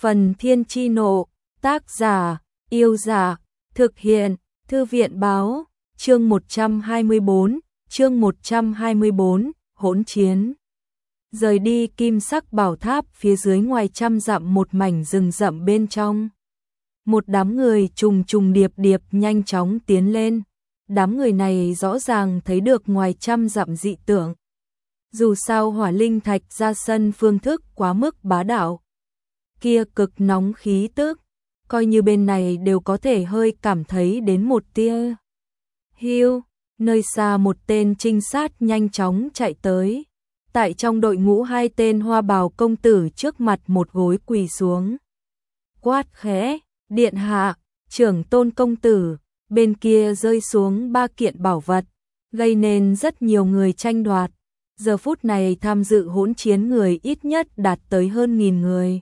Phần Thiên Chi Nộ, tác giả, Yêu Giả, thực hiện, Thư viện Báo, chương 124, hỗn chiến. Rời đi kim sắc bảo tháp, phía dưới ngoài trăm dặm một mảnh rừng rậm bên trong. Một đám người trùng trùng điệp điệp nhanh chóng tiến lên. Đám người này rõ ràng thấy được ngoài trăm dặm dị tượng. Dù sao hỏa linh thạch ra sân phương thức quá mức bá đạo. Kia cực nóng khí tức, coi như bên này đều có thể hơi cảm thấy đến một tia. Hiu, nơi xa một tên trinh sát nhanh chóng chạy tới. Tại trong đội ngũ hai tên hoa bào công tử trước mặt một gối quỳ xuống. Quát khẽ, điện hạ, trưởng tôn công tử, bên kia rơi xuống 3 kiện bảo vật, gây nên rất nhiều người tranh đoạt. Giờ phút này tham dự hỗn chiến người ít nhất đạt tới hơn 1000 người.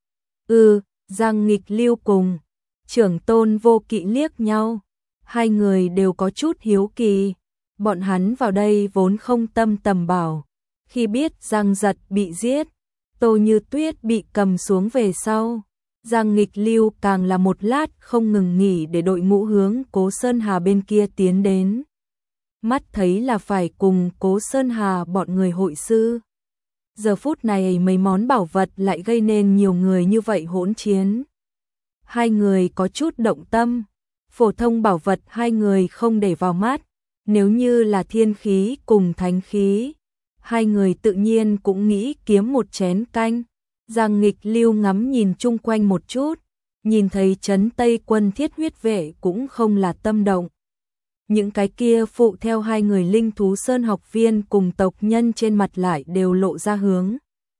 Giang Nghịch Lưu cùng trưởng tôn Vô Kỵ liếc nhau, hai người đều có chút hiếu kỳ. Bọn hắn vào đây vốn không tâm tầm bảo, khi biết Giang Giật bị giết, Tô Như Tuyết bị cầm xuống về sau, Giang Nghịch Lưu càng là một lát không ngừng nghỉ để đội ngũ hướng Cố Sơn Hà bên kia tiến đến. Mắt thấy là phải cùng Cố Sơn Hà bọn người hội sư. Giờ phút này mấy món bảo vật lại gây nên nhiều người như vậy hỗn chiến. Hai người có chút động tâm, phổ thông bảo vật hai người không để vào mắt, nếu như là thiên khí cùng thánh khí, hai người tự nhiên cũng nghĩ kiếm một chén canh. Giang Nghịch Lưu ngắm nhìn chung quanh một chút, nhìn thấy trấn Tây Quân Thiết Huyết Vệ cũng không là tâm động. Những cái kia phụ theo hai người Linh Thú Sơn học viên cùng tộc nhân trên mặt lại đều lộ ra hướng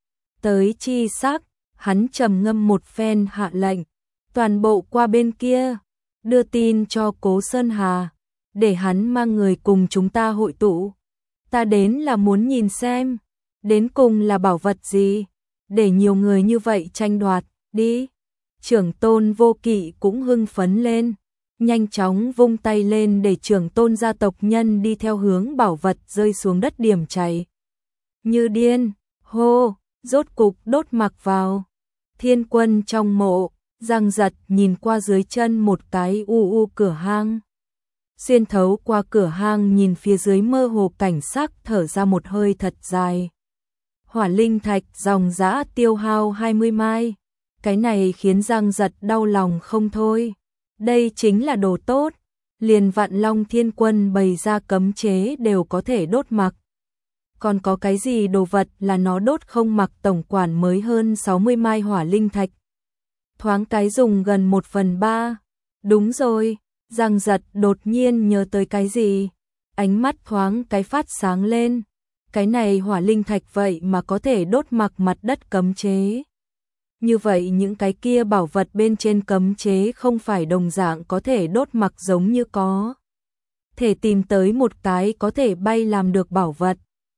tới chi sắc. Hắn trầm ngâm một phen hạ lệnh, toàn bộ qua bên kia, đưa tin cho Cố Sơn Hà, để hắn mang người cùng chúng ta hội tụ. Ta đến là muốn nhìn xem, đến cùng là bảo vật gì, để nhiều người như vậy tranh đoạt, đi. Trưởng tôn Vô Kỵ cũng hưng phấn lên, nhanh chóng vung tay lên để trưởng tôn gia tộc nhân đi theo hướng bảo vật rơi xuống đất điểm cháy. Như điên, hô, rốt cục đốt mặc vào. Thiên Quân trong mộ, Giang Giật nhìn qua dưới chân một cái cửa hang. Xuyên thấu qua cửa hang nhìn phía dưới mơ hồ cảnh sắc, thở ra một hơi thật dài. Hỏa linh thạch dòng dã tiêu hao 20 mai. Cái này khiến Giang Giật đau lòng không thôi. Đây chính là đồ tốt, liền Vạn Long Thiên Quân bày ra cấm chế đều có thể đốt mặc. Còn có cái gì đồ vật là nó đốt không mặc, tổng quản mới hơn 60 mai hỏa linh thạch. Thoáng cái dùng gần 1/3. Đúng rồi, Giang Giật đột nhiên nhớ tới cái gì. Ánh mắt thoáng cái phát sáng lên. Cái này hỏa linh thạch vậy mà có thể đốt mặc mặt đất cấm chế. Như vậy những cái kia bảo vật bên trên cấm chế không phải đồng dạng có thể đốt mặc giống như có thể tìm tới một cái có thể bay làm được bảo vật.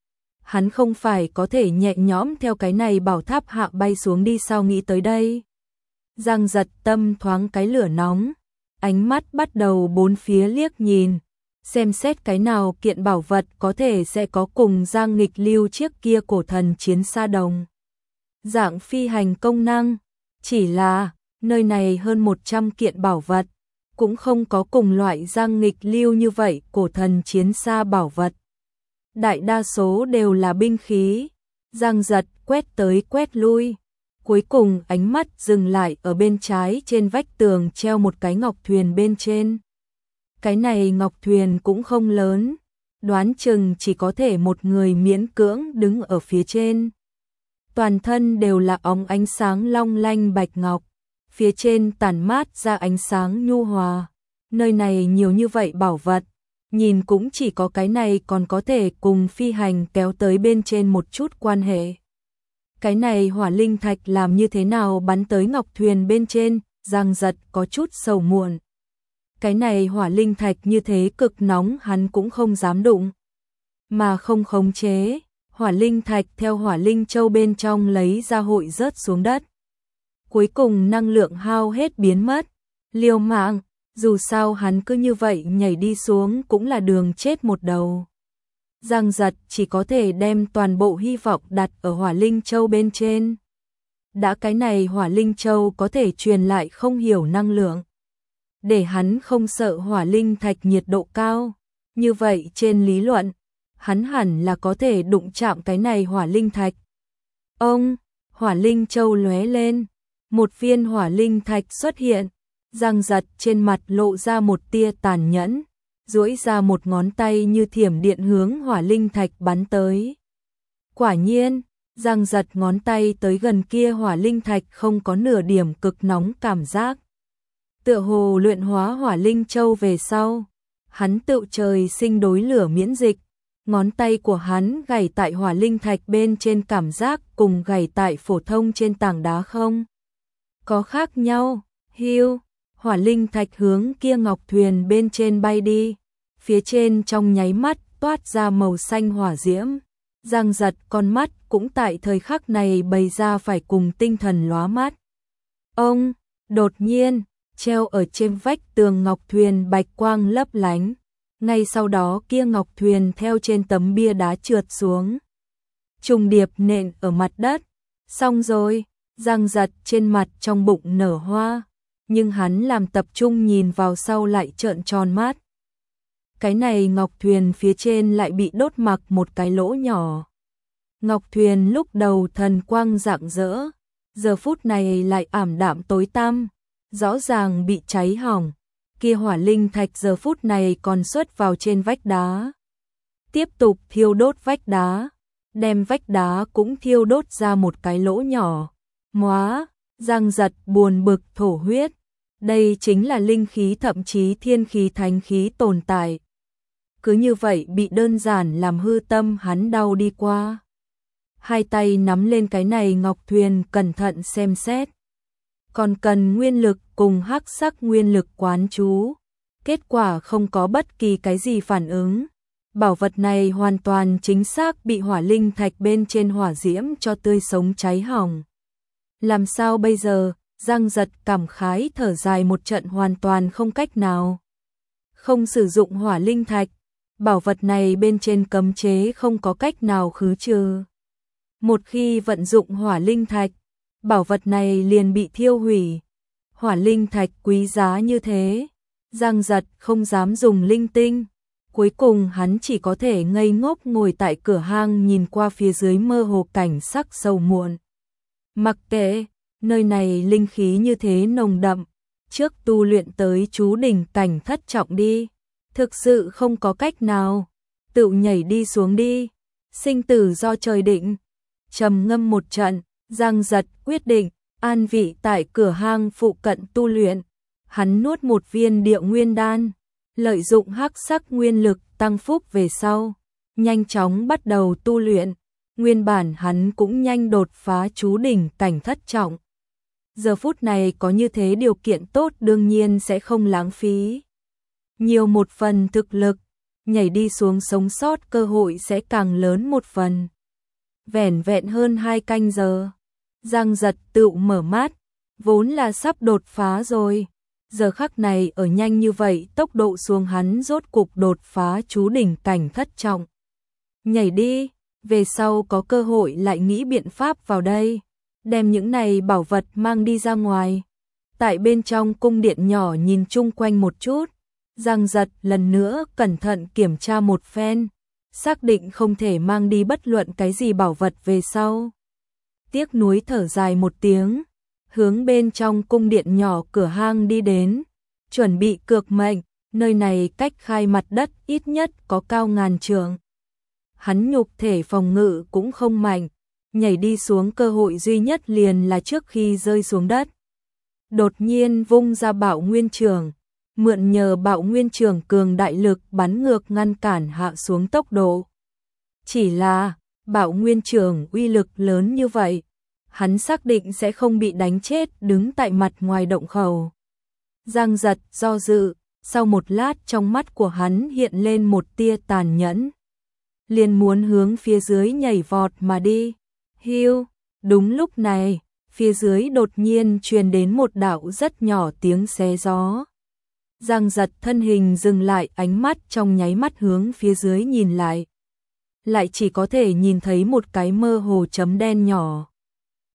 Hắn không phải có thể nhẹ nhõm theo cái này bảo tháp hạ bay xuống đi sao, nghĩ tới đây. Giang Giật tâm thoáng cái lửa nóng, ánh mắt bắt đầu bốn phía liếc nhìn, xem xét cái nào kiện bảo vật có thể sẽ có cùng Giang Nghịch Lưu chiếc kia cổ thần chiến xa đồng dạng phi hành công năng. Chỉ là nơi này hơn 100 kiện bảo vật, cũng không có cùng loại Giang Nghịch Lưu như vậy cổ thần chiến xa bảo vật. Đại đa số đều là binh khí. Giang Giật quét tới quét lui, cuối cùng ánh mắt dừng lại ở bên trái trên vách tường treo một cái ngọc thuyền bên trên. Cái này ngọc thuyền cũng không lớn, đoán chừng chỉ có thể một người miễn cưỡng đứng ở phía trên. Toàn thân đều là óng ánh sáng long lanh bạch ngọc, phía trên tản mát ra ánh sáng nhu hòa. Nơi này nhiều như vậy bảo vật, nhìn cũng chỉ có cái này còn có thể cùng phi hành kéo tới bên trên một chút quan hệ. Cái này hỏa linh thạch làm như thế nào bắn tới ngọc thuyền bên trên, Giang Giật có chút sầu muộn. Cái này hỏa linh thạch như thế cực nóng hắn cũng không dám đụng, mà không khống chế. Hỏa linh thạch theo hỏa linh châu bên trong lấy ra hội rớt xuống đất. Cuối cùng năng lượng hao hết biến mất. Liều mạng, dù sao hắn cứ như vậy nhảy đi xuống cũng là đường chết một đầu. Giang Giật chỉ có thể đem toàn bộ hy vọng đặt ở hỏa linh châu bên trên. đã cái này Hỏa Linh Châu có thể truyền lại không hiểu năng lượng, để hắn không sợ hỏa linh thạch nhiệt độ cao. Như vậy trên lý luận, hắn hẳn là có thể đụng chạm cái này hỏa linh thạch. Ông, Hỏa Linh Châu lóe lên, một viên hỏa linh thạch xuất hiện, Giang Giật trên mặt lộ ra một tia tàn nhẫn, duỗi ra một ngón tay như thiểm điện hướng hỏa linh thạch bắn tới. Quả nhiên, Giang Giật ngón tay tới gần kia hỏa linh thạch không có nửa điểm cực nóng cảm giác. Tựa hồ luyện hóa Hỏa Linh Châu về sau, hắn tự trời sinh đối lửa miễn dịch, ngón tay của hắn gảy tại hỏa linh thạch bên trên cảm giác cùng gảy tại phổ thông trên tảng đá không có khác nhau. Hưu, hỏa linh thạch hướng kia ngọc thuyền bên trên bay đi, phía trên trong nháy mắt toát ra màu xanh hỏa diễm. Giang Giật con mắt cũng tại thời khắc này bày ra phải cùng tinh thần lóa mắt. Ông, đột nhiên, treo ở trên vách tường ngọc thuyền bạch quang lấp lánh, ngay sau đó kia ngọc thuyền theo trên tấm bia đá trượt xuống, trùng điệp nện ở mặt đất. Xong rồi, Giang Giật trên mặt trong bụng nở hoa, nhưng hắn làm tập trung nhìn vào sau lại trợn tròn mắt. Cái này ngọc thuyền phía trên lại bị đốt mặc một cái lỗ nhỏ. Ngọc thuyền lúc đầu thần quang rạng rỡ, giờ phút này lại ảm đạm tối tăm, rõ ràng bị cháy hỏng. Kia hỏa linh thạch giờ phút này còn xuất vào trên vách đá, tiếp tục thiêu đốt vách đá, đem vách đá cũng thiêu đốt ra một cái lỗ nhỏ. Móa, Giang Giật buồn bực thổ huyết. Đây chính là linh khí, thậm chí thiên khí thánh khí tồn tại. Cứ như vậy bị đơn giản làm hư tâm hắn đau đi qua. Hai tay nắm lên cái này ngọc thuyền cẩn thận xem xét. Còn cần nguyên lực cùng hắc sắc nguyên lực quán chú. Kết quả không có bất kỳ cái gì phản ứng. Bảo vật này hoàn toàn chính xác bị hỏa linh thạch bên trên hỏa diễm cho tươi sống cháy hỏng. Làm sao bây giờ? Giang Giật cảm khái thở dài một trận, hoàn toàn không cách nào không sử dụng hỏa linh thạch. Bảo vật này bên trên cấm chế không có cách nào khứ trừ. Một khi vận dụng hỏa linh thạch, bảo vật này liền bị thiêu hủy. Hỏa linh thạch quý giá như thế, Giang Giật không dám dùng linh tinh. Cuối cùng hắn chỉ có thể ngây ngốc ngồi tại cửa hang nhìn qua phía dưới mơ hồ cảnh sắc sầu muộn. Mặc kệ, nơi này linh khí như thế nồng đậm, trước tu luyện tới chú đỉnh cảnh thất trọng đi. Thực sự không có cách nào, tự nhảy đi xuống đi, sinh tử do trời định. Trầm ngâm một trận, Giang Giật quyết định an vị tại cửa hang phụ cận tu luyện. Hắn nuốt một viên địa nguyên đan, lợi dụng hắc sắc nguyên lực tăng phúc về sau, nhanh chóng bắt đầu tu luyện. Nguyên bản hắn cũng nhanh đột phá chú đỉnh cảnh thất trọng. Giờ phút này có như thế điều kiện tốt đương nhiên sẽ không lãng phí. Nhiều một phần thực lực, nhảy đi xuống sống sót cơ hội sẽ càng lớn một phần. Vẻn vẹn hơn 2 canh giờ, Giang Giật tự mở mắt, vốn là sắp đột phá rồi. Giờ khắc này ở nhanh như vậy tốc độ xuống hắn rốt cục đột phá chú đỉnh cảnh thất trọng. Nhảy đi, về sau có cơ hội lại nghĩ biện pháp vào đây, đem những này bảo vật mang đi ra ngoài. Tại bên trong cung điện nhỏ nhìn chung quanh một chút, Giang Giật lần nữa cẩn thận kiểm tra một phen, xác định không thể mang đi bất luận cái gì bảo vật về sau. Tiếc nuối thở dài một tiếng, hướng bên trong cung điện nhỏ cửa hang đi đến, chuẩn bị cược mệnh, nơi này cách khai mặt đất ít nhất có cao ngàn trượng. Hắn nhục thể phòng ngự cũng không mạnh, nhảy đi xuống cơ hội duy nhất liền là trước khi rơi xuống đất. Đột nhiên vung ra Bạo Nguyên Trường, mượn nhờ Bạo Nguyên Trường cường đại lực bắn ngược ngăn cản hạ xuống tốc độ. Chỉ là, Bạo Nguyên Trường uy lực lớn như vậy, hắn xác định sẽ không bị đánh chết đứng tại mặt ngoài động khẩu. Giang Giật do dự, sau một lát trong mắt của hắn hiện lên một tia tàn nhẫn. Liền muốn hướng phía dưới nhảy vọt mà đi. Hưu, đúng lúc này, phía dưới đột nhiên truyền đến một đạo rất nhỏ tiếng xé gió. Giang Giật thân hình dừng lại, ánh mắt trong nháy mắt hướng phía dưới nhìn lại. Lại chỉ có thể nhìn thấy một cái mơ hồ chấm đen nhỏ.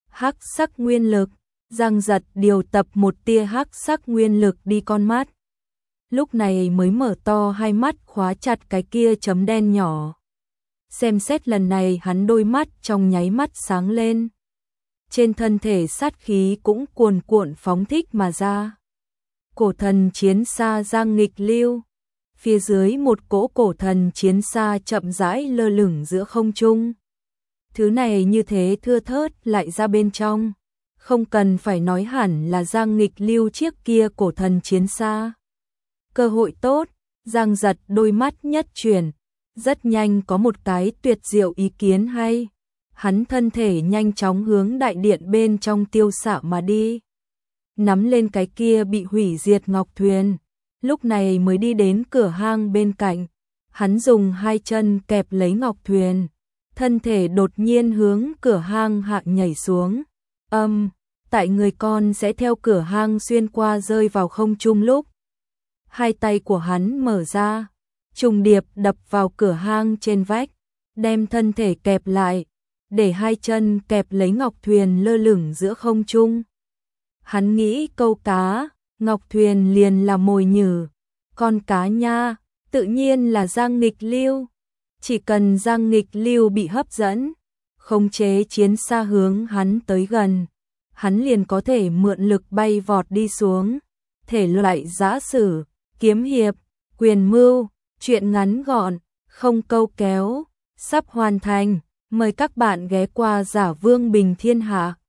hắc sắc nguyên lực. Giang Giật điều tập một tia hắc sắc nguyên lực đi con mắt. Lúc này mới mở to hai mắt khóa chặt cái kia chấm đen nhỏ. Xem xét lần này hắn đôi mắt trong nháy mắt sáng lên. Trên thân thể sát khí cũng cuồn cuộn phóng thích mà ra. Cổ thần chiến xa Giang Nghịch Lưu. Phía dưới một cỗ cổ thần chiến xa chậm rãi lơ lửng giữa không trung. Thứ này như thế thưa thớt lại ra bên trong. Không cần phải nói hẳn là Giang Nghịch Lưu chiếc kia cổ thần chiến xa. Cơ hội tốt, Giang Giật đôi mắt nhất chuyển. Rất nhanh có một cái tuyệt diệu ý kiến hay. Hắn thân thể nhanh chóng hướng đại điện bên trong tiêu xạ mà đi. Nắm lên cái kia bị hủy diệt ngọc thuyền. Lúc này mới đi đến cửa hang bên cạnh. Hắn dùng hai chân kẹp lấy ngọc thuyền. Thân thể đột nhiên hướng cửa hang hạ nhảy xuống. Tại người con sẽ theo cửa hang xuyên qua rơi vào không trung lúc. Hai tay của hắn mở ra. Trùng điệp đập vào cửa hang trên vách. Đem thân thể kẹp lại. Để hai chân kẹp lấy ngọc thuyền lơ lửng giữa không trung. Hắn nghĩ câu cá, ngọc thuyền liền là mồi nhử. Con cá nha, tự nhiên là Giang Nghịch Lưu. Chỉ cần Giang Nghịch Lưu bị hấp dẫn, khống chế chiến xa hướng hắn tới gần, hắn liền có thể mượn lực bay vọt đi xuống. Thể loại giã sử, kiếm hiệp, quyền mưu, truyện ngắn gọn, không câu kéo, sắp hoàn thành. Mời các bạn ghé qua Giả Vương Bình Thiên Hạ.